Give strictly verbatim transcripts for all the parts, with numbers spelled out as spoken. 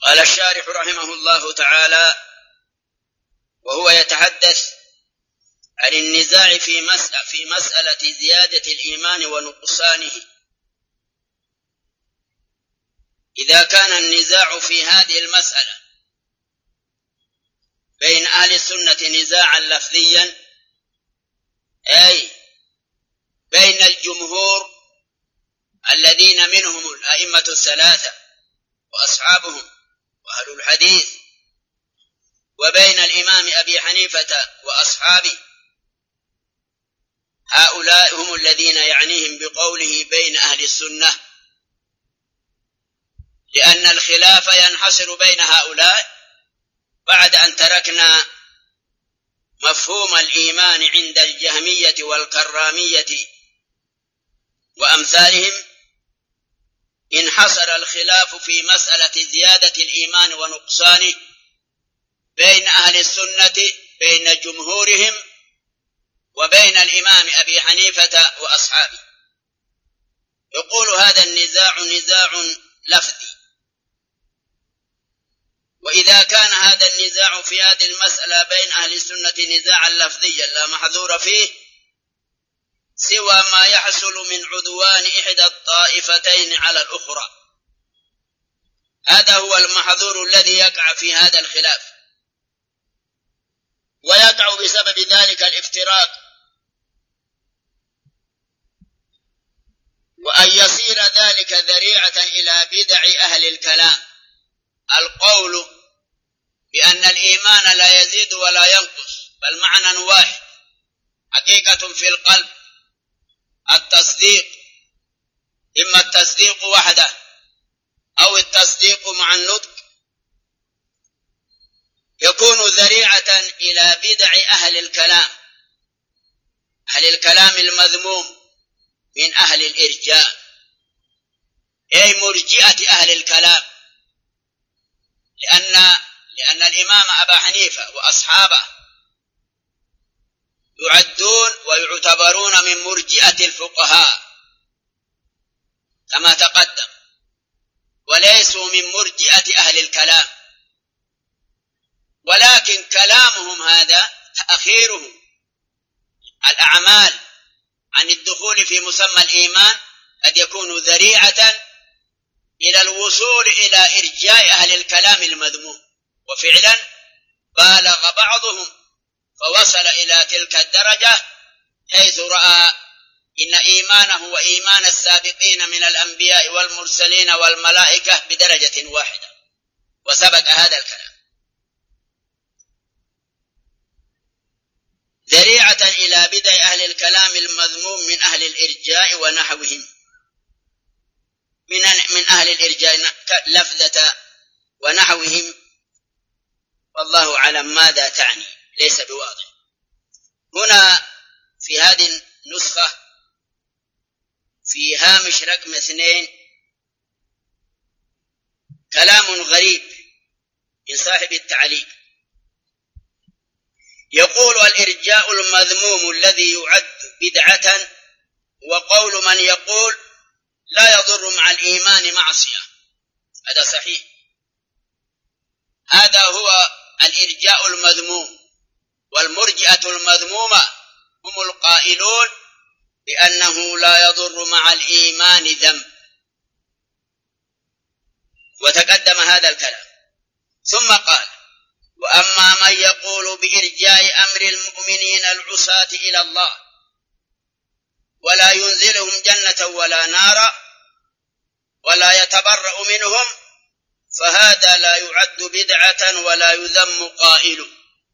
قال الشارح رحمه الله تعالى وهو يتحدث عن النزاع في مسألة, في مسألة زيادة الإيمان ونقصانه. إذا كان النزاع في هذه المسألة بين أهل السنة نزاعا لفظيا، أي بين الجمهور الذين منهم الأئمة الثلاثة وأصحابهم وأهل الحديث، وبين الإمام أبي حنيفة وأصحابه، هؤلاء هم الذين يعنيهم بقوله بين أهل السنة، لأن الخلاف ينحصر بين هؤلاء بعد أن تركنا مفهوم الإيمان عند الجهمية والكرامية وأمثالهم. انحصر الخلاف في مسألة زيادة الإيمان ونقصانه بين أهل السنة، بين جمهورهم وبين الإمام أبي حنيفة وأصحابه. يقول هذا النزاع نزاع لفظي. وإذا كان هذا النزاع في هذه المسألة بين أهل السنة نزاعا لفظيا لا محذور فيه سوى ما يحصل من عدوان إحدى الطائفتين على الأخرى، هذا هو المحظور الذي يقع في هذا الخلاف، ويقع بسبب ذلك الافتراق، وأن يصير ذلك ذريعة إلى بدع أهل الكلام، القول بأن الإيمان لا يزيد ولا ينقص بل معنى واحد، حقيقة في القلب، التصديق، إما التصديق وحده أو التصديق مع النطق، يكون ذريعة إلى بدع أهل الكلام، أهل الكلام المذموم من أهل الإرجاء، أي مرجئة أهل الكلام، لأن لأن الإمام أبا حنيفة وأصحابه يعدون ويعتبرون من مرجئة الفقهاء كما تقدم، وليسوا من مرجئة أهل الكلام، ولكن كلامهم هذا تأخيرهم الأعمال عن الدخول في مسمى الإيمان قد يكون ذريعة إلى الوصول إلى إرجاء أهل الكلام المذموم. وفعلا بالغ بعضهم فوصل إلى تلك الدرجة حيث رأى إن إيمانه وإيمان السابقين من الأنبياء والمرسلين والملائكة بدرجة واحدة، وسبق هذا الكلام. ذريعة إلى بدع أهل الكلام المذموم من أهل الإرجاء ونحوهم، من من أهل الإرجاء لفظة ونحوهم، والله أعلم ماذا تعني، ليس بواضح. هنا في هذه النسخة في هامش رقم اثنين كلام غريب من صاحب التعليق، يقول الإرجاء المذموم الذي يعد بدعة، وقول من يقول لا يضر مع الإيمان معصية، هذا صحيح، هذا هو الإرجاء المذموم. والمرجئة المذمومة هم القائلون بأنه لا يضر مع الإيمان ذنب، وتقدم هذا الكلام. ثم قال وأما من يقول بإرجاء أمر المؤمنين العصاة إلى الله ولا ينزلهم جنة ولا نارا ولا يتبرأ منهم فهذا لا يعد بدعة ولا يذم قائل.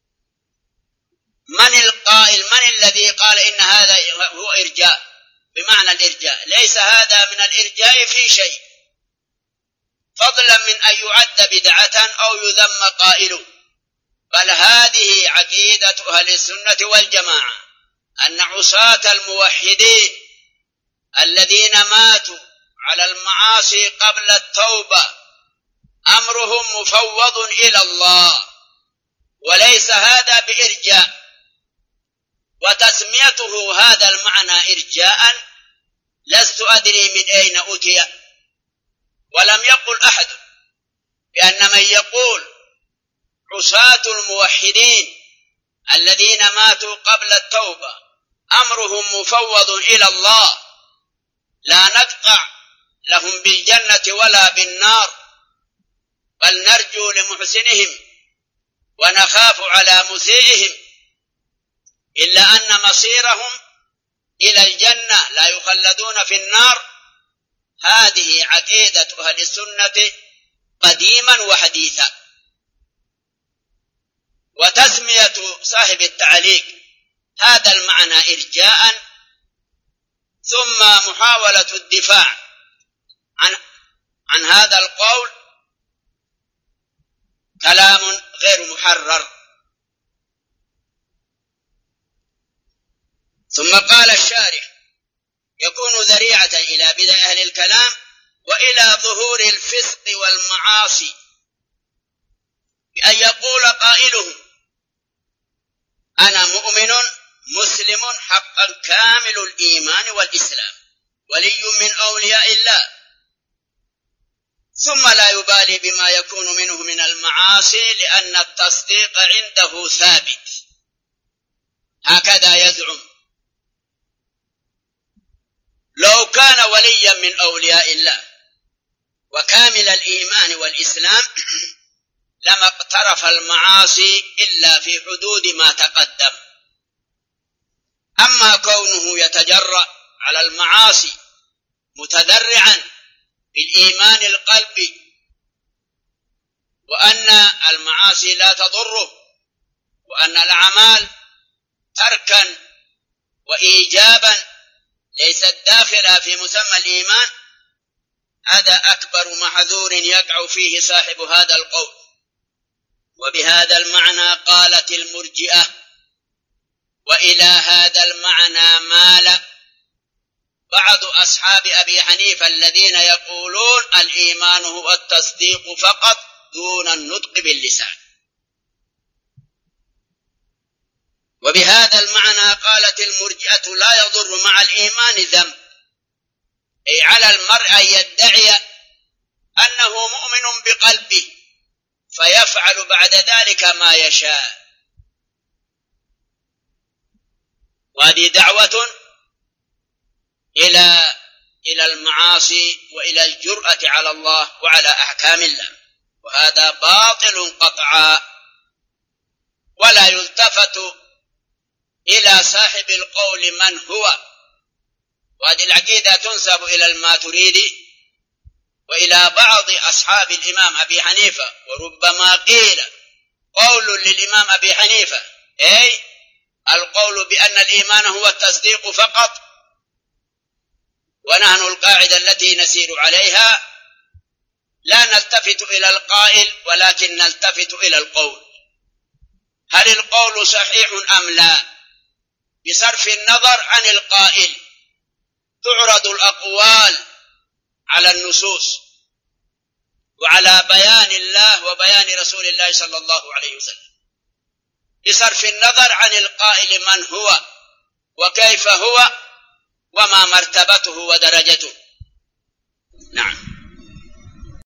من القائل؟ من الذي قال إن هذا هو إرجاء بمعنى الإرجاء؟ ليس هذا من الإرجاء في شيء، فضلا من أن يعد بدعة أو يذم قائل، بل هذه عقيدة أهل السنة والجماعة أن عصاة الموحدين الذين ماتوا على المعاصي قبل التوبة أمرهم مفوض إلى الله، وليس هذا بإرجاء. وتسميته هذا المعنى إرجاء لست أدري من أين أتي، ولم يقل أحد بأن من الموحدين الذين ماتوا قبل التوبة أمرهم مفوض إلى الله، لا نقطع لهم بالجنة ولا بالنار، بل نرجو لمحسنهم ونخاف على مسيئهم، إلا أن مصيرهم إلى الجنة لا يخلدون في النار. هذه عقيدة أهل السنة قديما وحديثا. وتسمية صاحب التعليق هذا المعنى إرجاء، ثم محاولة الدفاع عن, عن هذا القول كلام غير محرر. ثم قال الشارح: يكون ذريعة إلى بدع أهل الكلام وإلى ظهور الفسق والمعاصي، بأن يقول قائلهم: أنا مؤمن مسلم حقا كامل الإيمان والإسلام، ولي من أولياء الله، ثم لا يبالي بما يكون منه من المعاصي لأن التصديق عنده ثابت. هكذا يزعم. لو كان وليا من أولياء الله وكامل الإيمان والإسلام لما اقترف المعاصي إلا في حدود ما تقدم. أما كونه يتجرأ على المعاصي متذرعا بالإيمان القلبي، وأن المعاصي لا تضره، وأن الأعمال تركا وإيجابا ليست داخلة في مسمى الإيمان، هذا أكبر محذور يقع فيه صاحب هذا القول. وبهذا المعنى قالت المرجئة، وإلى هذا المعنى مال بعض أصحاب أبي حنيفة الذين يقولون الإيمان هو التصديق فقط دون النطق باللسان. وبهذا المعنى قالت المرجئة: لا يضر مع الإيمان ذنب، أي على المرء أن يدعي أنه مؤمن بقلبه فيفعل بعد ذلك ما يشاء، وهذه دعوة إلى إلى المعاصي وإلى الجرأة على الله وعلى أحكام الله، وهذا باطل قطعا. ولا يلتفت إلى صاحب القول من هو، وهذه العقيدة تنسب إلى الماتريدي وإلى بعض أصحاب الإمام أبي حنيفة. وربما قيل قول للإمام أبي حنيفة أي القول بأن الإيمان هو التصديق فقط، ونحن القاعدة التي نسير عليها لا نلتفت إلى القائل ولكن نلتفت إلى القول، هل القول صحيح أم لا، بصرف النظر عن القائل. تعرض الأقوال على النصوص وعلى بيان الله وبيان رسول الله صلى الله عليه وسلم، بصرف النظر عن القائل من هو وكيف هو وما مرتبته ودرجته. نعم.